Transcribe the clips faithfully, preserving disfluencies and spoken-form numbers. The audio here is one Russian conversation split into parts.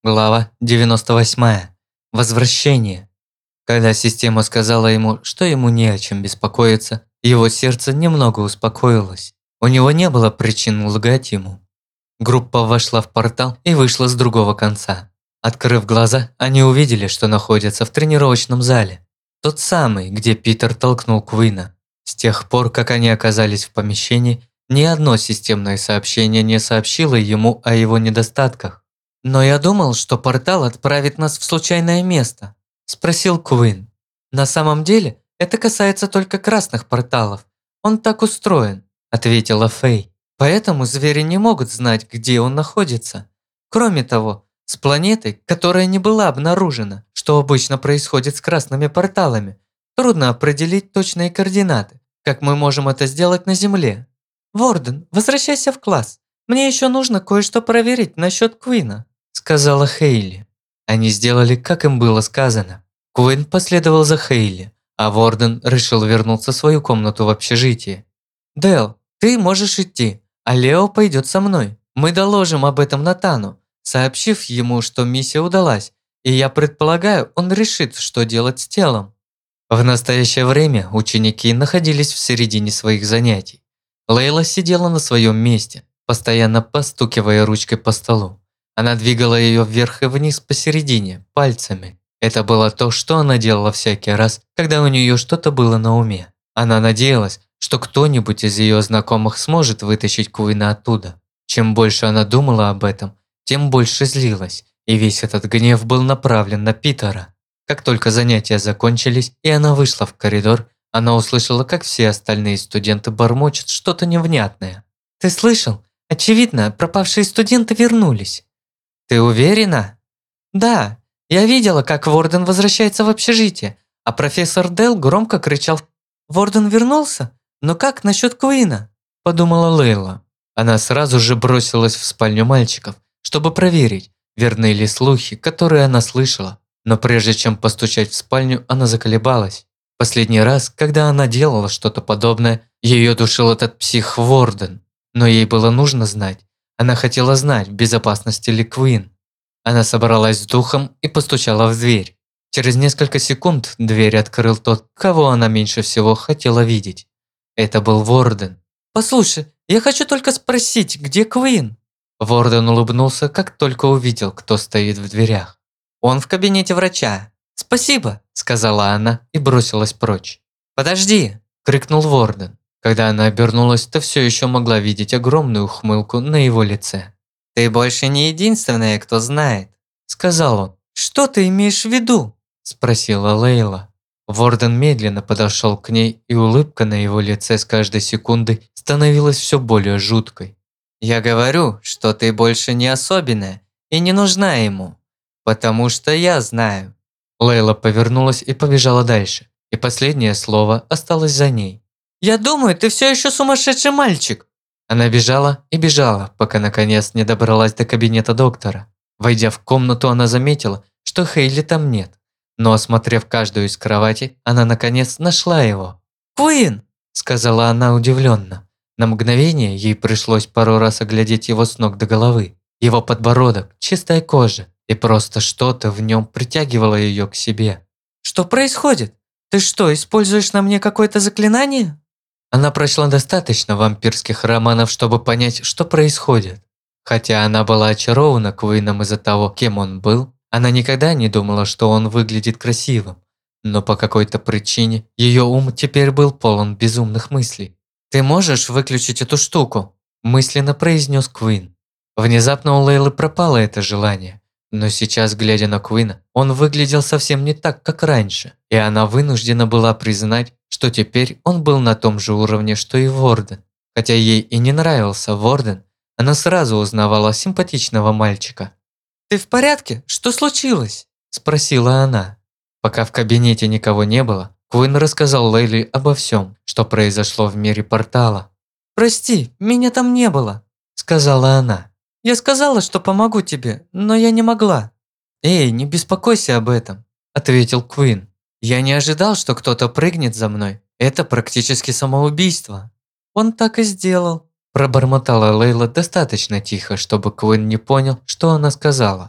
Глава девяносто восьмая. Возвращение. Когда система сказала ему, что ему не о чем беспокоиться, его сердце немного успокоилось. У него не было причин лгать ему. Группа вошла в портал и вышла с другого конца. Открыв глаза, они увидели, что находятся в тренировочном зале. Тот самый, где Питер толкнул Куина. С тех пор, как они оказались в помещении, ни одно системное сообщение не сообщило ему о его недостатках. «Но я думал, что портал отправит нас в случайное место», – спросил Куин. «На самом деле, это касается только красных порталов. Он так устроен», – ответила Фэй. «Поэтому звери не могут знать, где он находится. Кроме того, с планеты, которая не была обнаружена, что обычно происходит с красными порталами, трудно определить точные координаты, как мы можем это сделать на Земле. Ворден, возвращайся в класс. Мне еще нужно кое-что проверить насчет Куина», – сказала Хейли. Они сделали, как им было сказано. Куин последовал за Хейли, а Ворден решил вернуться в свою комнату в общежитии. «Дэл, ты можешь идти, а Лео пойдет со мной. Мы доложим об этом Натану, сообщив ему, что миссия удалась, и я предполагаю, он решит, что делать с телом». В настоящее время ученики находились в середине своих занятий. Лейла сидела на своем месте, постоянно постукивая ручкой по столу. Она двигала ее вверх и вниз посередине, пальцами. Это было то, что она делала всякий раз, когда у нее что-то было на уме. Она надеялась, что кто-нибудь из ее знакомых сможет вытащить Куина оттуда. Чем больше она думала об этом, тем больше злилась, и весь этот гнев был направлен на Питера. Как только занятия закончились, и она вышла в коридор, она услышала, как все остальные студенты бормочут что-то невнятное. «Ты слышал? Очевидно, пропавшие студенты вернулись». «Ты уверена?» «Да, я видела, как Ворден возвращается в общежитие, а профессор Дэл громко кричал: "Ворден вернулся? Но как насчет Куина?" – подумала Лейла. Она сразу же бросилась в спальню мальчиков, чтобы проверить, верны ли слухи, которые она слышала. Но прежде чем постучать в спальню, она заколебалась. Последний раз, когда она делала что-то подобное, ее душил этот псих Ворден. Но ей было нужно знать. Она хотела знать, в безопасности ли Куин. Она собралась с духом и постучала в дверь. Через несколько секунд дверь открыл тот, кого она меньше всего хотела видеть. Это был Ворден. «Послушай, я хочу только спросить, где Куин?» Ворден улыбнулся, как только увидел, кто стоит в дверях. «Он в кабинете врача». «Спасибо», – сказала она и бросилась прочь. «Подожди!» – крикнул Ворден. Когда она обернулась, то все еще могла видеть огромную ухмылку на его лице. «Ты больше не единственная, кто знает», – сказал он. «Что ты имеешь в виду?» – спросила Лейла. Ворден медленно подошел к ней, и улыбка на его лице с каждой секундой становилась все более жуткой. «Я говорю, что ты больше не особенная и не нужна ему, потому что я знаю». Лейла повернулась и побежала дальше, и последнее слово осталось за ней. «Я думаю, ты все еще сумасшедший мальчик!» Она бежала и бежала, пока наконец не добралась до кабинета доктора. Войдя в комнату, она заметила, что Хейли там нет. Но осмотрев каждую из кроватей, она наконец нашла его. «Куин!» – сказала она удивленно. На мгновение ей пришлось пару раз оглядеть его с ног до головы. Его подбородок, чистая кожа, и просто что-то в нем притягивало ее к себе. «Что происходит? Ты что, используешь на мне какое-то заклинание?» Она прочла достаточно вампирских романов, чтобы понять, что происходит. Хотя она была очарована Куином из-за того, кем он был, она никогда не думала, что он выглядит красивым. Но по какой-то причине ее ум теперь был полон безумных мыслей. «Ты можешь выключить эту штуку?» – мысленно произнес Куин. Внезапно у Лейлы пропало это желание. Но сейчас, глядя на Куина, он выглядел совсем не так, как раньше, и она вынуждена была признать, что теперь он был на том же уровне, что и Ворден. Хотя ей и не нравился Ворден, она сразу узнавала симпатичного мальчика. «Ты в порядке? Что случилось?» – спросила она. Пока в кабинете никого не было, Куин рассказал Лейле обо всем, что произошло в мире портала. «Прости, меня там не было», – сказала она. «Я сказала, что помогу тебе, но я не могла». «Эй, не беспокойся об этом», – ответил Куин. «Я не ожидал, что кто-то прыгнет за мной. Это практически самоубийство». «Он так и сделал», – пробормотала Лейла достаточно тихо, чтобы Куин не понял, что она сказала.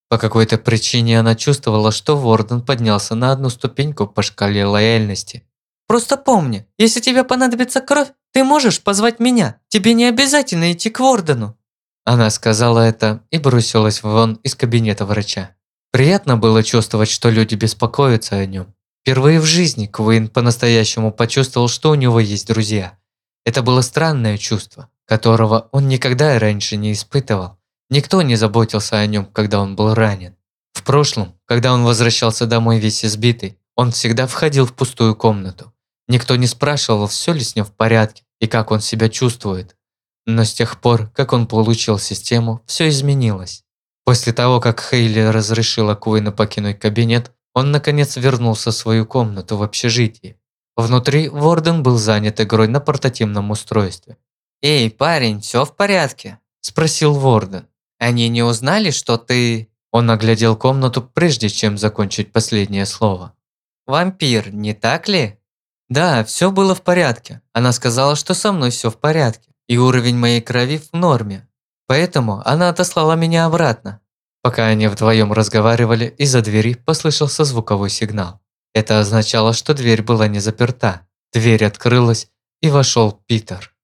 По какой-то причине она чувствовала, что Ворден поднялся на одну ступеньку по шкале лояльности. «Просто помни, если тебе понадобится кровь, ты можешь позвать меня. Тебе не обязательно идти к Вордену». Она сказала это и бросилась вон из кабинета врача. Приятно было чувствовать, что люди беспокоятся о нем. Впервые в жизни Куин по-настоящему почувствовал, что у него есть друзья. Это было странное чувство, которого он никогда раньше не испытывал. Никто не заботился о нем, когда он был ранен. В прошлом, когда он возвращался домой весь избитый, он всегда входил в пустую комнату. Никто не спрашивал, все ли с ним в порядке и как он себя чувствует. Но с тех пор, как он получил систему, все изменилось. После того, как Хейли разрешила Куину покинуть кабинет, он наконец вернулся в свою комнату в общежитии. Внутри Ворден был занят игрой на портативном устройстве. «Эй, парень, все в порядке?» – спросил Ворден. «Они не узнали, что ты…» Он оглядел комнату, прежде чем закончить последнее слово. «Вампир, не так ли?» «Да, все было в порядке. Она сказала, что со мной все в порядке, и уровень моей крови в норме. Поэтому она отослала меня обратно». Пока они вдвоем разговаривали, из-за двери послышался звуковой сигнал. Это означало, что дверь была не заперта. Дверь открылась, и вошел Питер.